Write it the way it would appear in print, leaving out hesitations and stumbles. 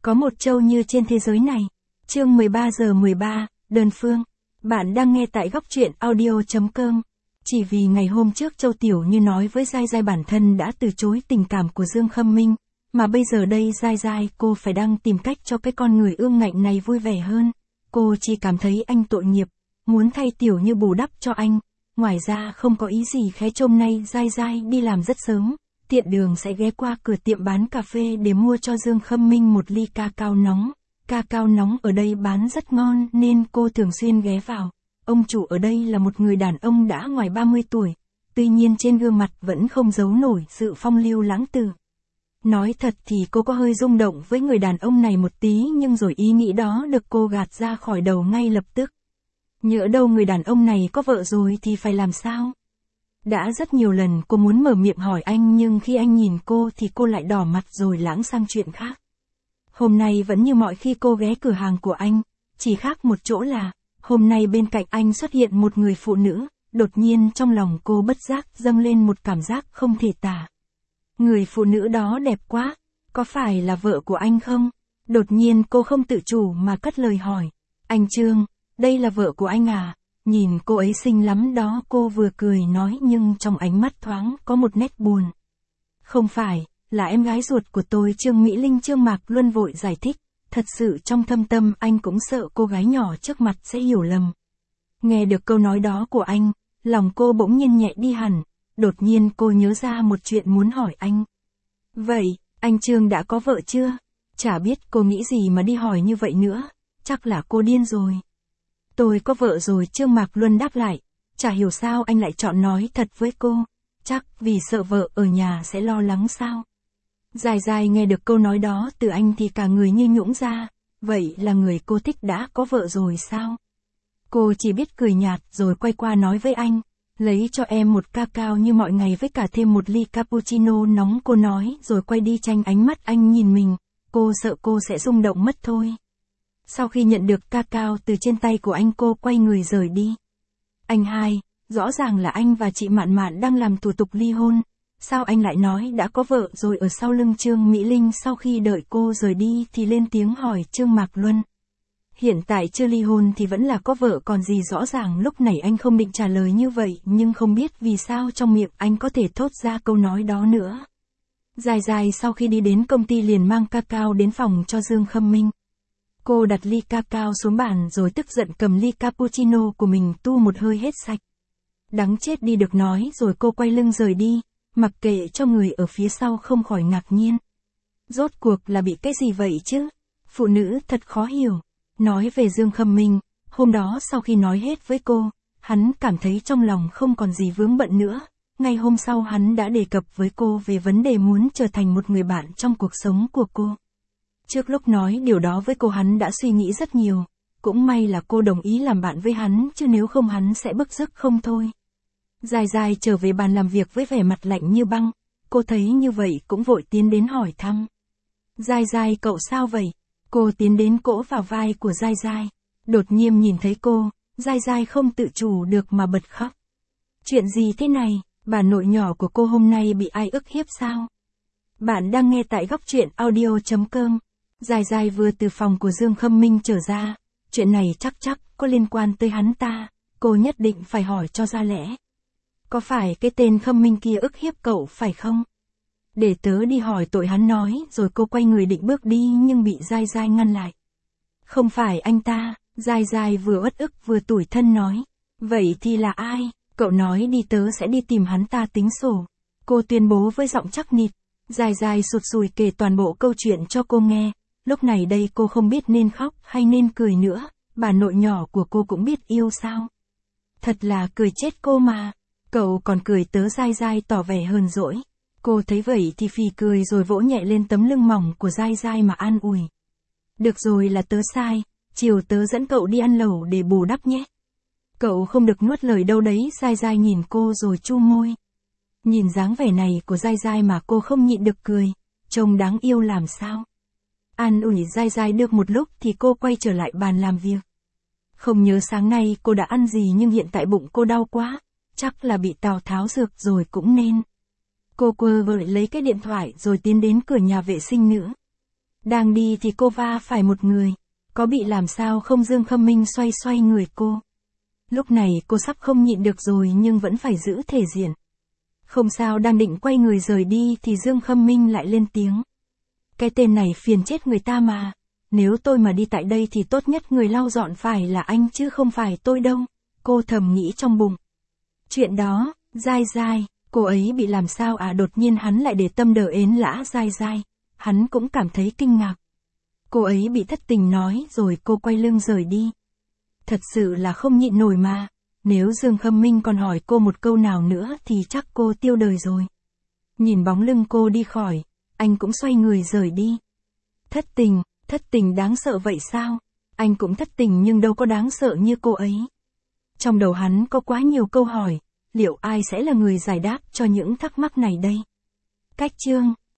Có một Châu Như trên thế giới này. Chương 13 giờ 13, đơn phương. Bạn đang nghe tại góc truyện audio.com. Chỉ vì ngày hôm trước Châu Tiểu Như nói với Giai Giai bản thân đã từ chối tình cảm của Dương Khâm Minh, mà bây giờ đây Giai Giai cô phải đang tìm cách cho cái con người ương ngạnh này vui vẻ hơn. Cô chỉ cảm thấy anh tội nghiệp, muốn thay Tiểu Như bù đắp cho anh. Ngoài ra không có ý gì khé trông nay Giai Giai đi làm rất sớm, tiện đường sẽ ghé qua cửa tiệm bán cà phê để mua cho Dương Khâm Minh một ly ca cao nóng. Ca cao nóng ở đây bán rất ngon nên cô thường xuyên ghé vào. Ông chủ ở đây là một người đàn ông đã ngoài 30 tuổi, tuy nhiên trên gương mặt vẫn không giấu nổi sự phong lưu lãng tử. Nói thật thì cô có hơi rung động với người đàn ông này một tí, nhưng rồi ý nghĩ đó được cô gạt ra khỏi đầu ngay lập tức. Nhỡ đâu người đàn ông này có vợ rồi thì phải làm sao? Đã rất nhiều lần cô muốn mở miệng hỏi anh, nhưng khi anh nhìn cô thì cô lại đỏ mặt rồi lảng sang chuyện khác. Hôm nay vẫn như mọi khi cô ghé cửa hàng của anh, chỉ khác một chỗ là, hôm nay bên cạnh anh xuất hiện một người phụ nữ, đột nhiên trong lòng cô bất giác dâng lên một cảm giác không thể tả. Người phụ nữ đó đẹp quá, có phải là vợ của anh không? Đột nhiên cô không tự chủ mà cất lời hỏi. Anh Trương, đây là vợ của anh à? Nhìn cô ấy xinh lắm đó, cô vừa cười nói nhưng trong ánh mắt thoáng có một nét buồn. Không phải, là em gái ruột của tôi Trương Mỹ Linh. Trương Mạc Luân vội giải thích, thật sự trong thâm tâm anh cũng sợ cô gái nhỏ trước mặt sẽ hiểu lầm. Nghe được câu nói đó của anh, lòng cô bỗng nhiên nhẹ đi hẳn, đột nhiên cô nhớ ra một chuyện muốn hỏi anh. Vậy, anh Trương đã có vợ chưa? Chả biết cô nghĩ gì mà đi hỏi như vậy nữa, chắc là cô điên rồi. Tôi có vợ rồi, Trương Mạc Luân đáp lại, chả hiểu sao anh lại chọn nói thật với cô, chắc vì sợ vợ ở nhà sẽ lo lắng sao? Giai Giai nghe được câu nói đó từ anh thì cả người như nhũn ra, vậy là người cô thích đã có vợ rồi sao? Cô chỉ biết cười nhạt rồi quay qua nói với anh, lấy cho em một ca cao như mọi ngày với cả thêm một ly cappuccino nóng, cô nói rồi quay đi. Tranh ánh mắt anh nhìn mình, cô sợ cô sẽ rung động mất thôi. Sau khi nhận được ca cao từ trên tay của anh, cô quay người rời đi. Anh hai, rõ ràng là anh và chị Mạn Mạn đang làm thủ tục ly hôn. Sao anh lại nói đã có vợ rồi? Ở sau lưng Trương Mỹ Linh sau khi đợi cô rời đi thì lên tiếng hỏi Trương Mạc Luân. Hiện tại chưa ly hôn thì vẫn là có vợ còn gì. Rõ ràng lúc này anh không định trả lời như vậy, nhưng không biết vì sao trong miệng anh có thể thốt ra câu nói đó nữa. Giai Giai sau khi đi đến công ty liền mang ca cao đến phòng cho Dương Khâm Minh. Cô đặt ly ca cao xuống bàn rồi tức giận cầm ly cappuccino của mình tu một hơi hết sạch. Đắng chết đi được nói rồi cô quay lưng rời đi, mặc kệ cho người ở phía sau không khỏi ngạc nhiên. Rốt cuộc là bị cái gì vậy chứ? Phụ nữ thật khó hiểu. Nói về Dương Khâm Minh, hôm đó sau khi nói hết với cô, hắn cảm thấy trong lòng không còn gì vướng bận nữa. Ngày hôm sau hắn đã đề cập với cô về vấn đề muốn trở thành một người bạn trong cuộc sống của cô. Trước lúc nói điều đó với cô hắn đã suy nghĩ rất nhiều, cũng may là cô đồng ý làm bạn với hắn, chứ nếu không hắn sẽ bức rứt không thôi. Giai Giai trở về bàn làm việc với vẻ mặt lạnh như băng, cô thấy như vậy cũng vội tiến đến hỏi thăm. Giai Giai, cậu sao vậy? Cô tiến đến cỗ vào vai của Giai Giai, đột nhiên nhìn thấy cô, Giai Giai không tự chủ được mà bật khóc. Chuyện gì thế này, bà nội nhỏ của cô hôm nay bị ai ức hiếp sao? Bạn đang nghe tại góc truyện audio.com. Giai Giai vừa từ phòng của Dương Khâm Minh trở ra, chuyện này chắc có liên quan tới hắn ta, cô nhất định phải hỏi cho ra lẽ. Có phải cái tên Khâm Minh kia ức hiếp cậu phải không? Để tớ đi hỏi tội hắn, nói rồi cô quay người định bước đi nhưng bị Giai Giai ngăn lại. Không phải anh ta. Giai Giai vừa uất ức vừa tủi thân nói. Vậy thì là ai? Cậu nói đi, tớ sẽ đi tìm hắn ta tính sổ. Cô tuyên bố với giọng chắc nịch. Giai Giai sụt sùi kể toàn bộ câu chuyện cho cô nghe. Lúc này đây cô không biết nên khóc hay nên cười nữa. Bà nội nhỏ của cô cũng biết yêu sao? Thật là cười chết cô mà. Cậu còn cười tớ? Giai Giai tỏ vẻ hờn dỗi. Cô thấy vậy thì phì cười rồi vỗ nhẹ lên tấm lưng mỏng của Giai Giai mà an ủi. Được rồi, là tớ sai, chiều tớ dẫn cậu đi ăn lẩu để bù đắp nhé. Cậu không được nuốt lời đâu đấy. Giai Giai nhìn cô rồi chu môi. Nhìn dáng vẻ này của Giai Giai mà cô không nhịn được cười, trông đáng yêu làm sao. An ủi Giai Giai được một lúc thì cô quay trở lại bàn làm việc. Không nhớ sáng nay cô đã ăn gì nhưng hiện tại bụng cô đau quá, chắc là bị Tào Tháo dược rồi cũng nên. Cô quơ vội lấy cái điện thoại rồi tiến đến cửa nhà vệ sinh nữ. Đang đi thì cô va phải một người. Có bị làm sao không? Dương Khâm Minh xoay xoay người cô. Lúc này cô sắp không nhịn được rồi nhưng vẫn phải giữ thể diện. Không sao. Đang định quay người rời đi thì Dương Khâm Minh lại lên tiếng. Cái tên này phiền chết người ta mà. Nếu tôi mà đi tại đây thì tốt nhất người lau dọn phải là anh chứ không phải tôi đâu. Cô thầm nghĩ trong bụng. Chuyện đó, Giai Giai, cô ấy bị làm sao à? Đột nhiên hắn lại để tâm đờ ến lã Giai Giai. Hắn cũng cảm thấy kinh ngạc. Cô ấy bị thất tình nói rồi cô quay lưng rời đi. Thật sự là không nhịn nổi mà. Nếu Dương Khâm Minh còn hỏi cô một câu nào nữa thì chắc cô tiêu đời rồi. Nhìn bóng lưng cô đi khỏi, anh cũng xoay người rời đi. Thất tình đáng sợ vậy sao? Anh cũng thất tình nhưng đâu có đáng sợ như cô ấy. Trong đầu hắn có quá nhiều câu hỏi, liệu ai sẽ là người giải đáp cho những thắc mắc này đây? Cách chương